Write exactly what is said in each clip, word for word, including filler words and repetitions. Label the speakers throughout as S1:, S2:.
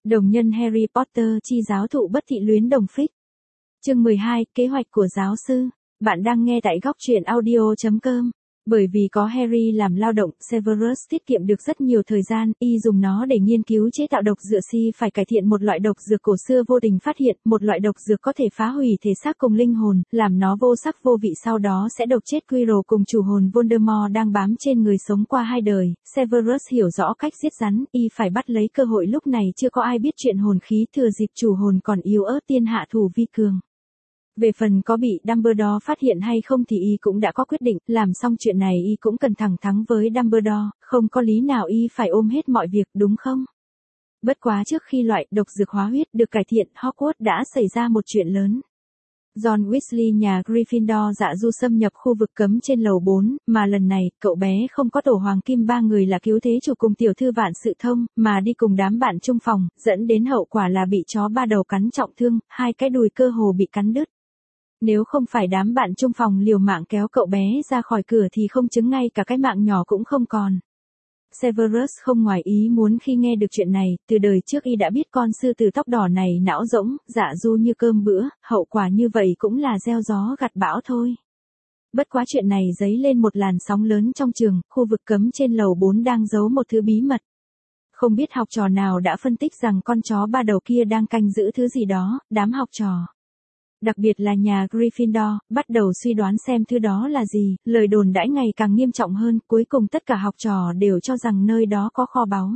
S1: Đồng nhân Harry Potter chi giáo thụ bất thị luyến đồng phích. Chương mười hai, kế hoạch của giáo sư. Bạn đang nghe tại góc truyện audio chấm com. Bởi vì có Harry làm lao động, Severus tiết kiệm được rất nhiều thời gian, y dùng nó để nghiên cứu chế tạo độc dược. Si phải cải thiện một loại độc dược cổ xưa vô tình phát hiện, một loại độc dược có thể phá hủy thể xác cùng linh hồn, làm nó vô sắc vô vị, sau đó sẽ độc chết Quirrell cùng chủ hồn Voldemort đang bám trên người sống qua hai đời. Severus hiểu rõ cách giết rắn, y phải bắt lấy cơ hội lúc này chưa có ai biết chuyện hồn khí, thừa dịp chủ hồn còn yếu ớt tiên hạ thủ vi cường. Về phần có bị Dumbledore phát hiện hay không thì y cũng đã có quyết định, làm xong chuyện này y cũng cần thẳng thắn với Dumbledore, không có lý nào y phải ôm hết mọi việc, đúng không? Bất quá trước khi loại độc dược hóa huyết được cải thiện, Hogwarts đã xảy ra một chuyện lớn. John Weasley nhà Gryffindor dạ du xâm nhập khu vực cấm trên lầu bốn, mà lần này, cậu bé không có tổ hoàng kim ba người là cứu thế chủ cùng tiểu thư Vạn Sự Thông, mà đi cùng đám bạn chung phòng, dẫn đến hậu quả là bị chó ba đầu cắn trọng thương, hai cái đùi cơ hồ bị cắn đứt. Nếu không phải đám bạn chung phòng liều mạng kéo cậu bé ra khỏi cửa thì không chứng ngay cả cái mạng nhỏ cũng không còn. Severus không ngoài ý muốn khi nghe được chuyện này, từ đời trước y đã biết con sư tử tóc đỏ này não rỗng, dạ du như cơm bữa, hậu quả như vậy cũng là gieo gió gặt bão thôi. Bất quá chuyện này dấy lên một làn sóng lớn trong trường, khu vực cấm trên lầu bốn đang giấu một thứ bí mật. Không biết học trò nào đã phân tích rằng con chó ba đầu kia đang canh giữ thứ gì đó, đám học trò, đặc biệt là nhà Gryffindor, bắt đầu suy đoán xem thứ đó là gì, lời đồn đãi ngày càng nghiêm trọng hơn, cuối cùng tất cả học trò đều cho rằng nơi đó có kho báu.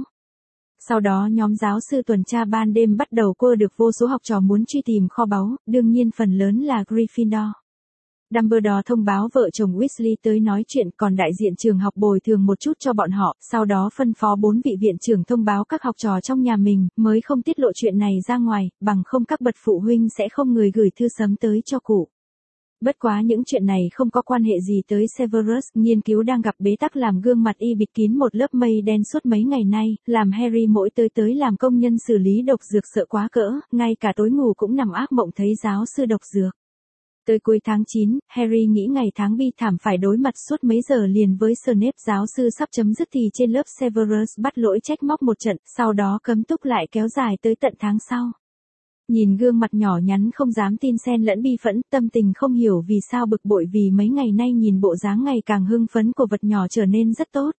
S1: Sau đó nhóm giáo sư tuần tra ban đêm bắt đầu quơ được vô số học trò muốn truy tìm kho báu, đương nhiên phần lớn là Gryffindor. Dumbledore thông báo vợ chồng Weasley tới nói chuyện, còn đại diện trường học bồi thường một chút cho bọn họ, sau đó phân phó bốn vị viện trưởng thông báo các học trò trong nhà mình, mới không tiết lộ chuyện này ra ngoài, bằng không các bậc phụ huynh sẽ không người gửi thư sớm tới cho cụ. Bất quá những chuyện này không có quan hệ gì tới Severus, nghiên cứu đang gặp bế tắc làm gương mặt y bịt kín một lớp mây đen suốt mấy ngày nay, làm Harry mỗi tới tới làm công nhân xử lý độc dược sợ quá cỡ, ngay cả tối ngủ cũng nằm ác mộng thấy giáo sư độc dược. Tới cuối tháng chín, Harry nghĩ ngày tháng bi thảm phải đối mặt suốt mấy giờ liền với Snape. Giáo sư sắp chấm dứt thì trên lớp Severus bắt lỗi trách móc một trận, sau đó cấm túc lại kéo dài tới tận tháng sau. Nhìn gương mặt nhỏ nhắn không dám tin xen lẫn bi phẫn, tâm tình không hiểu vì sao bực bội vì mấy ngày nay nhìn bộ dáng ngày càng hưng phấn của vật nhỏ trở nên rất tốt.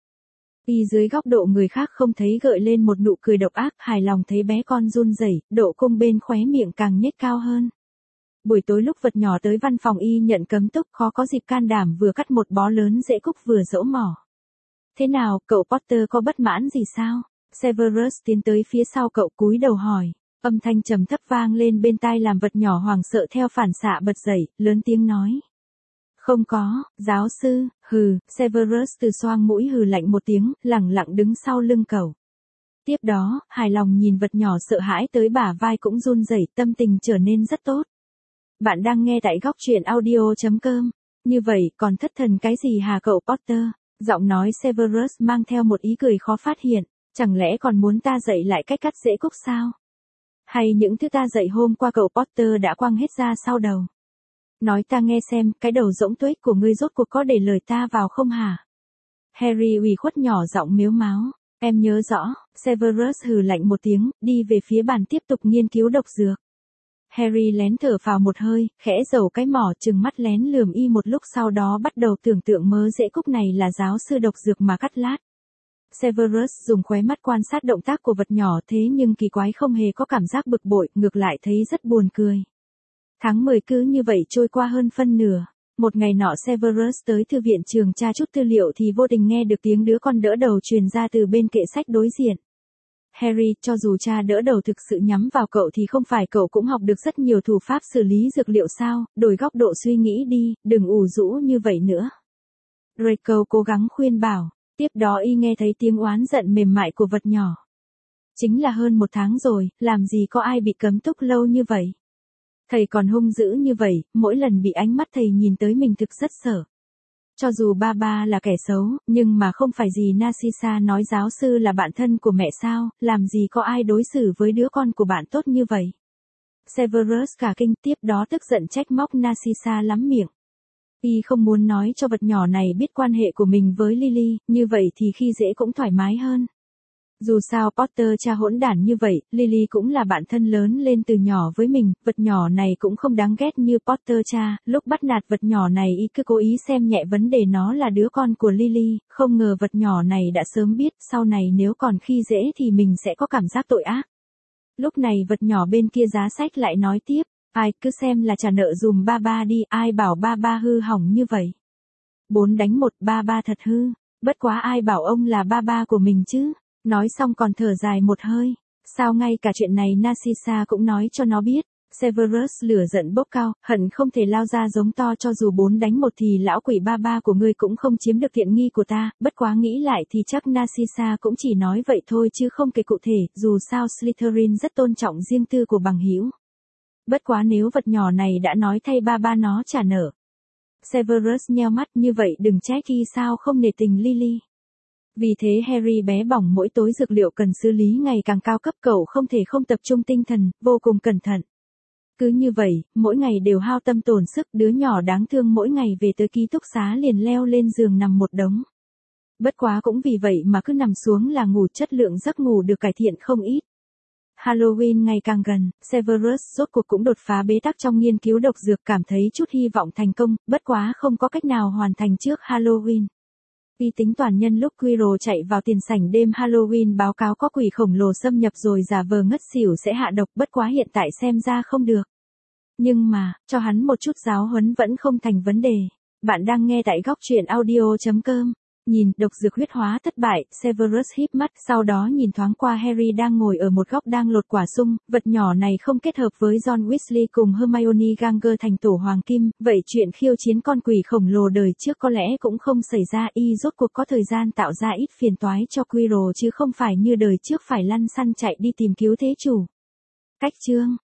S1: Y dưới góc độ người khác không thấy gợi lên một nụ cười độc ác, hài lòng thấy bé con run rẩy, độ cung bên khóe miệng càng nhếch cao hơn. Buổi tối lúc vật nhỏ tới văn phòng y nhận cấm túc, khó có dịp can đảm vừa cắt một bó lớn rễ cúc vừa dỗ mỏ. Thế nào, cậu Potter có bất mãn gì sao? Severus tiến tới phía sau cậu cúi đầu hỏi. Âm thanh trầm thấp vang lên bên tai làm vật nhỏ hoảng sợ theo phản xạ bật dậy, lớn tiếng nói. Không có, giáo sư, hừ, Severus từ xoang mũi hừ lạnh một tiếng, lẳng lặng đứng sau lưng cậu. Tiếp đó, hài lòng nhìn vật nhỏ sợ hãi tới bả vai cũng run rẩy, tâm tình trở nên rất tốt. Bạn đang nghe tại góc truyện audio chấm com. Như vậy, còn thất thần cái gì hả cậu Potter? Giọng nói Severus mang theo một ý cười khó phát hiện. Chẳng lẽ còn muốn ta dạy lại cách cắt rễ cúc sao? Hay những thứ ta dạy hôm qua cậu Potter đã quăng hết ra sau đầu? Nói ta nghe xem, cái đầu rỗng tuếch của ngươi rốt cuộc có để lời ta vào không hả? Harry ủy khuất nhỏ giọng mếu máo. Em nhớ rõ. Severus hừ lạnh một tiếng, đi về phía bàn tiếp tục nghiên cứu độc dược. Harry lén thở phào một hơi, khẽ giầu cái mỏ, trừng mắt lén lườm y một lúc, sau đó bắt đầu tưởng tượng mớ rễ cúc này là giáo sư độc dược mà cắt lát. Severus dùng khóe mắt quan sát động tác của vật nhỏ, thế nhưng kỳ quái không hề có cảm giác bực bội, ngược lại thấy rất buồn cười. Tháng mười cứ như vậy trôi qua hơn phân nửa. Một ngày nọ Severus tới thư viện trường tra chút tư liệu thì vô tình nghe được tiếng đứa con đỡ đầu truyền ra từ bên kệ sách đối diện. Harry, cho dù cha đỡ đầu thực sự nhắm vào cậu thì không phải cậu cũng học được rất nhiều thủ pháp xử lý dược liệu sao, đổi góc độ suy nghĩ đi, đừng ủ rũ như vậy nữa. Draco cố gắng khuyên bảo, tiếp đó y nghe thấy tiếng oán giận mềm mại của vật nhỏ. Chính là hơn một tháng rồi, làm gì có ai bị cấm túc lâu như vậy. Thầy còn hung dữ như vậy, mỗi lần bị ánh mắt thầy nhìn tới mình thực rất sợ. Cho dù ba ba là kẻ xấu, nhưng mà không phải gì Narcissa nói giáo sư là bạn thân của mẹ sao, làm gì có ai đối xử với đứa con của bạn tốt như vậy. Severus cả kinh, tiếp đó tức giận trách móc Narcissa lắm miệng. Y không muốn nói cho vật nhỏ này biết quan hệ của mình với Lily, như vậy thì khi dễ cũng thoải mái hơn. Dù sao Potter cha hỗn đản như vậy, Lily cũng là bạn thân lớn lên từ nhỏ với mình, vật nhỏ này cũng không đáng ghét như Potter cha, lúc bắt nạt vật nhỏ này y cứ cố ý xem nhẹ vấn đề nó là đứa con của Lily, không ngờ vật nhỏ này đã sớm biết, sau này nếu còn khi dễ thì mình sẽ có cảm giác tội ác. Lúc này vật nhỏ bên kia giá sách lại nói tiếp, ai cứ xem là trả nợ dùm ba ba đi, ai bảo ba ba hư hỏng như vậy. Bốn đánh một, ba ba thật hư, bất quá ai bảo ông là ba ba của mình chứ. Nói xong còn thở dài một hơi. Sao ngay cả chuyện này Narcissa cũng nói cho nó biết. Severus lửa giận bốc cao, hận không thể lao ra giống to cho dù bốn đánh một thì lão quỷ ba ba của ngươi cũng không chiếm được tiện nghi của ta, bất quá nghĩ lại thì chắc Narcissa cũng chỉ nói vậy thôi chứ không kể cụ thể, dù sao Slytherin rất tôn trọng riêng tư của bằng hữu. Bất quá nếu vật nhỏ này đã nói thay ba ba nó trả nợ. Severus nheo mắt như vậy đừng trách khi sao không nể tình Lily. Vì thế Harry bé bỏng mỗi tối dược liệu cần xử lý ngày càng cao cấp cậu không thể không tập trung tinh thần, vô cùng cẩn thận. Cứ như vậy, mỗi ngày đều hao tâm tổn sức đứa nhỏ đáng thương mỗi ngày về tới ký túc xá liền leo lên giường nằm một đống. Bất quá cũng vì vậy mà cứ nằm xuống là ngủ chất lượng giấc ngủ được cải thiện không ít. Halloween ngày càng gần, Severus rốt cuộc cũng đột phá bế tắc trong nghiên cứu độc dược cảm thấy chút hy vọng thành công, bất quá không có cách nào hoàn thành trước Halloween. Vì tính toàn nhân lúc Quirrell chạy vào tiền sảnh đêm Halloween báo cáo có quỷ khổng lồ xâm nhập rồi giả vờ ngất xỉu sẽ hạ độc bất quá hiện tại xem ra không được. Nhưng mà, cho hắn một chút giáo huấn vẫn không thành vấn đề. Bạn đang nghe tại góc truyện audio chấm com. Nhìn, độc dược huyết hóa thất bại, Severus híp mắt, sau đó nhìn thoáng qua Harry đang ngồi ở một góc đang lột quả sung, vật nhỏ này không kết hợp với John Weasley cùng Hermione Granger thành tổ hoàng kim, vậy chuyện khiêu chiến con quỷ khổng lồ đời trước có lẽ cũng không xảy ra, y rốt cuộc có thời gian tạo ra ít phiền toái cho Quirrell chứ không phải như đời trước phải lăn xăn chạy đi tìm cứu thế chủ. Cách chương